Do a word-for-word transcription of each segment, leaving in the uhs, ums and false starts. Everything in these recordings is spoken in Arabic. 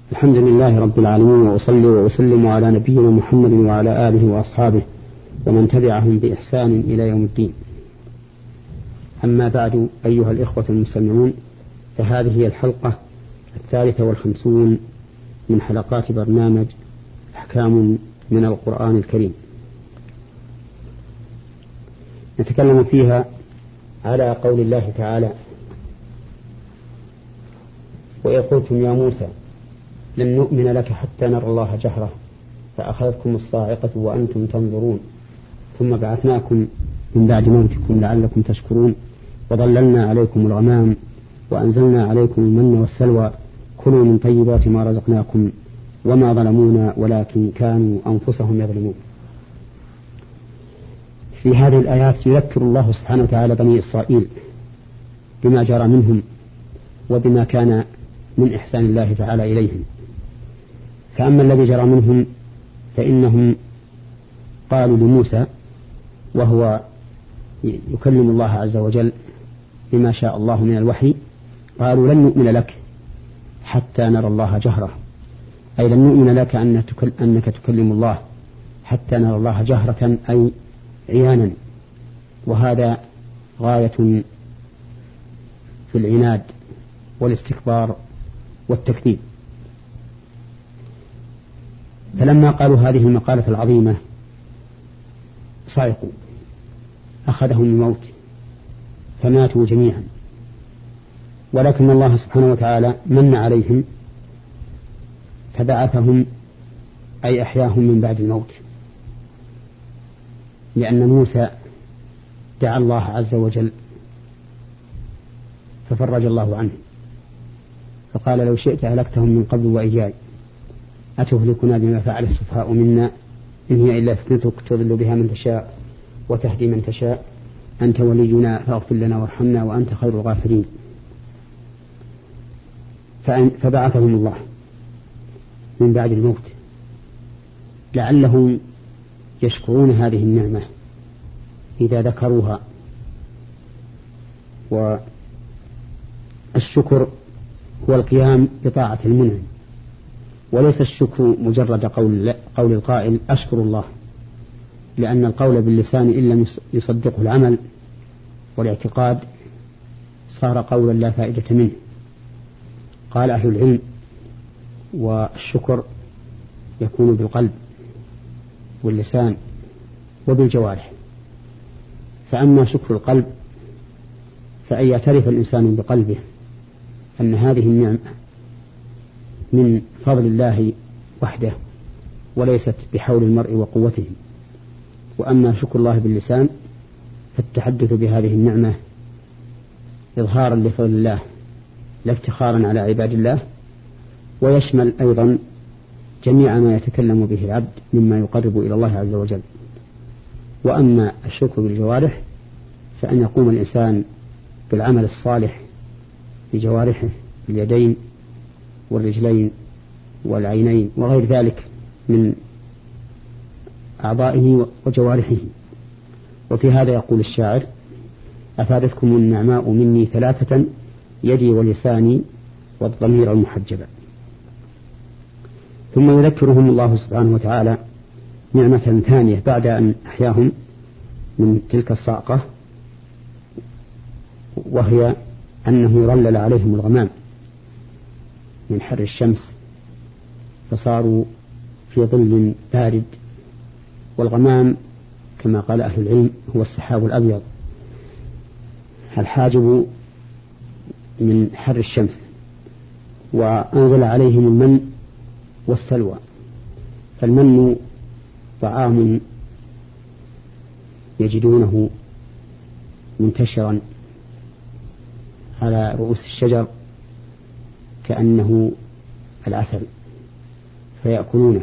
الحمد لله رب العالمين، وأصلي وأسلم على نبينا محمد وعلى آله وأصحابه ومن تبعهم بإحسان إلى يوم الدين. أما بعد، أيها الإخوة المستمعون، فهذه هي الحلقة الثالثة والخمسون من حلقات برنامج أحكام من القرآن الكريم، نتكلم فيها على قول الله تعالى: وإذ قلتم يا موسى لن نؤمن لك حتى نرى الله جهرة فأخذتكم الصاعقة وأنتم تنظرون ثم بعثناكم من بعد موتكم لعلكم تشكرون وظللنا عليكم الغمام وأنزلنا عليكم المن والسلوى كلوا من طيبات ما رزقناكم وما ظلمونا ولكن كانوا أنفسهم يظلمون. في هذه الآيات يذكر الله سبحانه وتعالى بني إسرائيل بما جرى منهم وبما كان من إحسان الله تعالى إليهم. فأما الذي جرى منهم فإنهم قالوا لموسى وهو يكلم الله عز وجل بما شاء الله من الوحي، قالوا لن نؤمن لك حتى نرى الله جهرة، أي لن نؤمن لك أنك تكلم الله حتى نرى الله جهرة أي عيانا، وهذا غاية في العناد والاستكبار والتكذيب. فلما قالوا هذه المقالة العظيمة صعقوا، أخذهم الموت فماتوا جميعا، ولكن الله سبحانه وتعالى من عليهم فبعثهم أي أحياهم من بعد الموت، لأن موسى دعا الله عز وجل ففرج الله عنه فقال: لو شئت أهلكتهم من قبل وإياي أتهلكنا بما فعل السفهاء منا إن هي إلا فتنتك تضل بها من تشاء وتهدي من تشاء أنت ولينا فاغفر لنا وارحمنا وأنت خير الغافرين. فبعثهم الله من بعد الموت لعلهم يشكرون هذه النعمة إذا ذكروها. والشكر هو القيام بطاعة المنعم، وليس الشكر مجرد قول, قول القائل أشكر الله، لأن القول باللسان إن لم يصدقه العمل والاعتقاد صار قولا لا فائدة منه. قال أهل العلم: والشكر يكون بالقلب واللسان وبالجوارح. فأما شكر القلب فأن يعترف الإنسان بقلبه أن هذه النعمة من فضل الله وحده وليست بحول المرء وقوته. وأما شكر الله باللسان فالتحدث بهذه النعمة إظهارا لفضل الله لا افتخارا على عباد الله، ويشمل أيضا جميع ما يتكلم به العبد مما يقرب إلى الله عز وجل. وأما الشكر بالجوارح فأن يقوم الإنسان بالعمل الصالح بجوارحه، اليدين والرجلين والعينين وغير ذلك من أعضائه وجوارحه. وفي هذا يقول الشاعر: أفادتكم النعماء مني ثلاثة يدي ولساني والضمير المحجبة. ثم يذكرهم الله سبحانه وتعالى نعمة ثانية بعد أن أحياهم من تلك الصعقة، وهي أنه يظلل عليهم الغمام من حر الشمس فصاروا في ظل بارد. والغمام كما قال أهل العلم هو السحاب الأبيض الحاجب من حر الشمس. وأنزل عليهم المن والسلوى. فالمن طعام يجدونه منتشرا على رؤوس الشجر كأنه العسل فيأكلونه.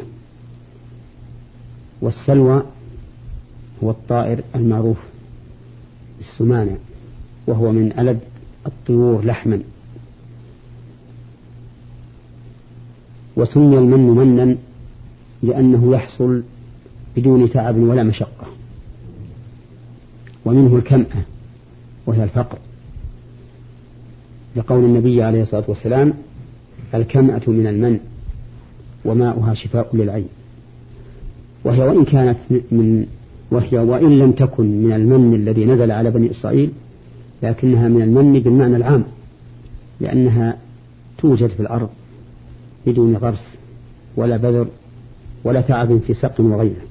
والسلوى هو الطائر المعروف بالسمانة، وهو من ألد الطيور لحما. وسمي المن منا لأنه يحصل بدون تعب ولا مشقة. ومنه الكمأة وهي الفقر، لقول النبي عليه الصلاة والسلام: الكمأة من المن وماؤها شفاء للعين، وهي وإن كانت من وهي وإن لم تكن من المن الذي نزل على بني إسرائيل، لكنها من المن بالمعنى العام، لأنها توجد في الأرض بدون غرس ولا بذر ولا تعب في سق وغيره.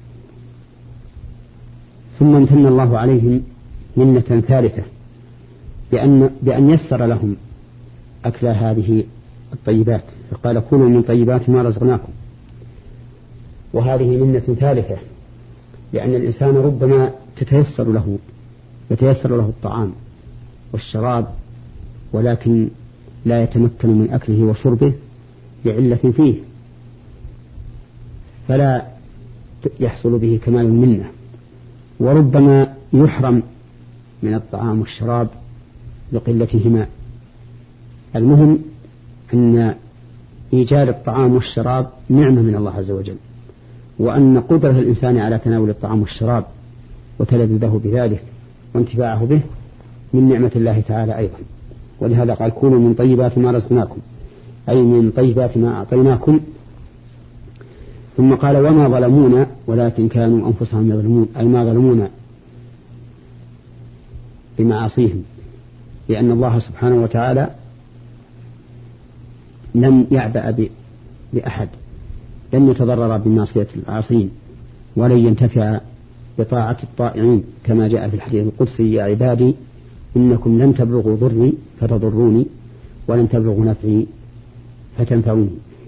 ثم امتن الله عليهم منة ثالثة بأن, بأن يسر لهم أكل هذه الطيبات، فقال كلوا من طيبات ما رزقناكم. وهذه منة ثالثة، لأن الإنسان ربما تتيسر له يتيسر له الطعام والشراب، ولكن لا يتمكن من أكله وشربه لعلة فيه، فلا يحصل به كمال المنة. وربما يحرم من الطعام والشراب لقلتهما. المهم أن إيجاد الطعام والشراب نعمة من الله عز وجل، وأن قدرة الإنسان على تناول الطعام والشراب وتلذذه بذلك وانتفاعه به من نعمة الله تعالى أيضا. ولهذا قال كونوا من طيبات ما رزقناكم، أي من طيبات ما أعطيناكم. ثم قال وما ظلمونا ولكن كانوا أنفسهم يظلمون، أي ما ظلمونا بمعاصيهم، لأن الله سبحانه وتعالى لم يعبأ بأحد، لن يتضرر بمعصية العاصين ولن ينتفع بطاعة الطائعين، كما جاء في الحديث القدسي يا عبادي إنكم لن تبلغوا ضري فتضروني ولن تبلغوا نفعي فتنفعوني،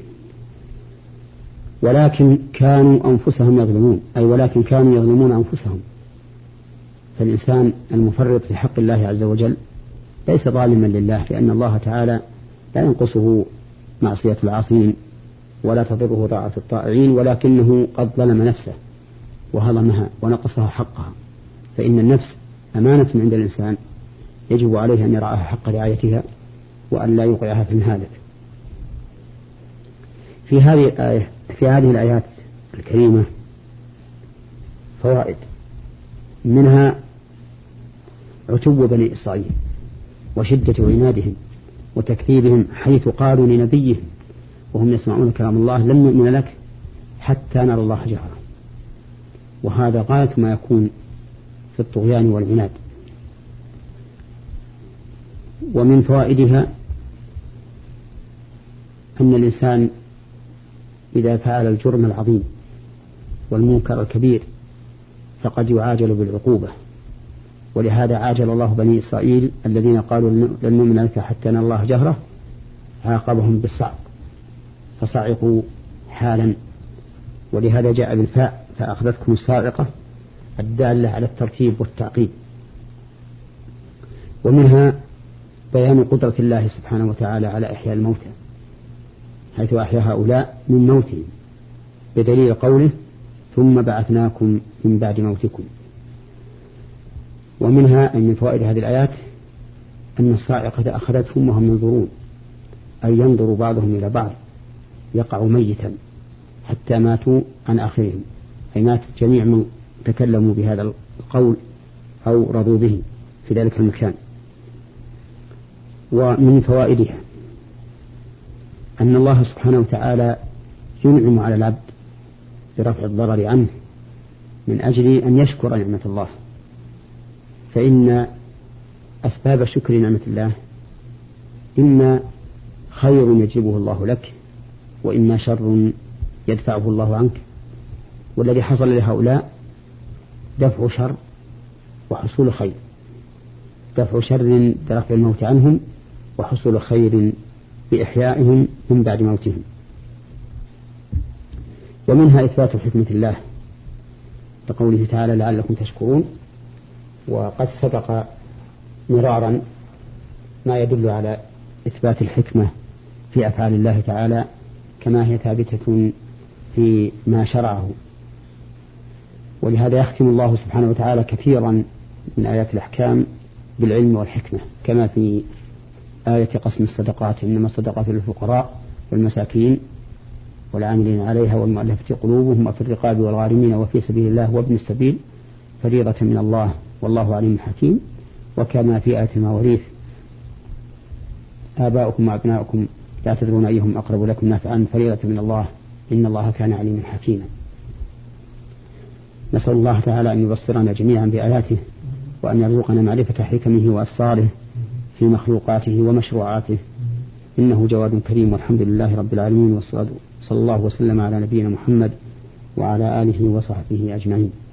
ولكن كانوا أنفسهم يظلمون، أي ولكن كانوا يظلمون أنفسهم. فالإنسان المفرط في حق الله عز وجل ليس ظالما لله، لأن الله تعالى لا ينقصه معصية العاصين ولا تضره طاعة الطائعين، ولكنه قد ظلم نفسه وهضمها ونقصها حقها. فإن النفس أمانة عند الإنسان يجب عليه أن يرعاها حق رعايتها وأن لا يوقعها في المهالك. في هذه الآية في هذه الآيات الكريمة فوائد، منها عتو بني إسرائيل وشدة عنادهم وتكذيبهم، حيث قالوا لنبيهم وهم يسمعون كلام الله لن نؤمن لك حتى نرى الله جهرا. وهذا غاية ما يكون في الطغيان والعناد. ومن فوائدها أن الإنسان إذا فعل الجرم العظيم والمنكر الكبير فقد يعاجل بالعقوبة، ولهذا عاجل الله بني إسرائيل الذين قالوا لن نؤمن لك حتى نرى الله جهرة، عاقبهم بالصعق فصعقوا حالا، ولهذا جاء بالفاء فأخذتكم الصاعقة الدالة على الترتيب والتعقيب. ومنها بيان قدرة الله سبحانه وتعالى على إحياء الموتى، حيث أحيا هؤلاء من موتهم بدليل قوله ثم بعثناكم من بعد موتكم. ومنها أن من فوائد هذه الآيات أن الصاعقة أخذتهم وهم ينظرون، أي ينظر بعضهم إلى بعض يقع ميتا حتى ماتوا عن آخرهم، أي مات جميع من تكلموا بهذا القول أو رضوا به في ذلك المكان. ومن فوائدها أن الله سبحانه وتعالى ينعم على العبد برفع الضرر عنه من أجل أن يشكر نعمة الله، فإن أسباب شكر نعمة الله إما خير يجلبه الله لك، وإما شر يدفعه الله عنك. والذي حصل لهؤلاء دفع شر وحصول خير، دفع شر برفع الموت عنهم وحصول خير بإحيائهم من بعد موتهم. ومنها إثبات حكمة الله لقوله تعالى لعلكم تشكرون، وقد سبق مرارا ما يدل على إثبات الحكمة في أفعال الله تعالى كما هي ثابتة في ما شرعه. ولهذا يختم الله سبحانه وتعالى كثيرا من آيات الأحكام بالعلم والحكمة، كما في آية قسم الصدقات إنما الصدقات للفقراء والمساكين والعاملين عليها والمؤلفة قلوبهم وفي الرقاب والغارمين وفي سبيل الله وابن السبيل فريضة من الله والله عليم حكيم. وكما في آية المواريث آباؤكم وأبناؤكم لا تدرون أيهم أقرب لكم نفعا فريضة من الله إن الله كان عليما حكيما. نسأل الله تعالى أن يبصرنا جميعا بآياته، وأن يرزقنا معرفة حكمه وأسراره في مخلوقاته ومشروعاته، إنه جواد كريم. والحمد لله رب العالمين، والصلاة صلى الله وسلم على نبينا محمد وعلى آله وصحبه أجمعين.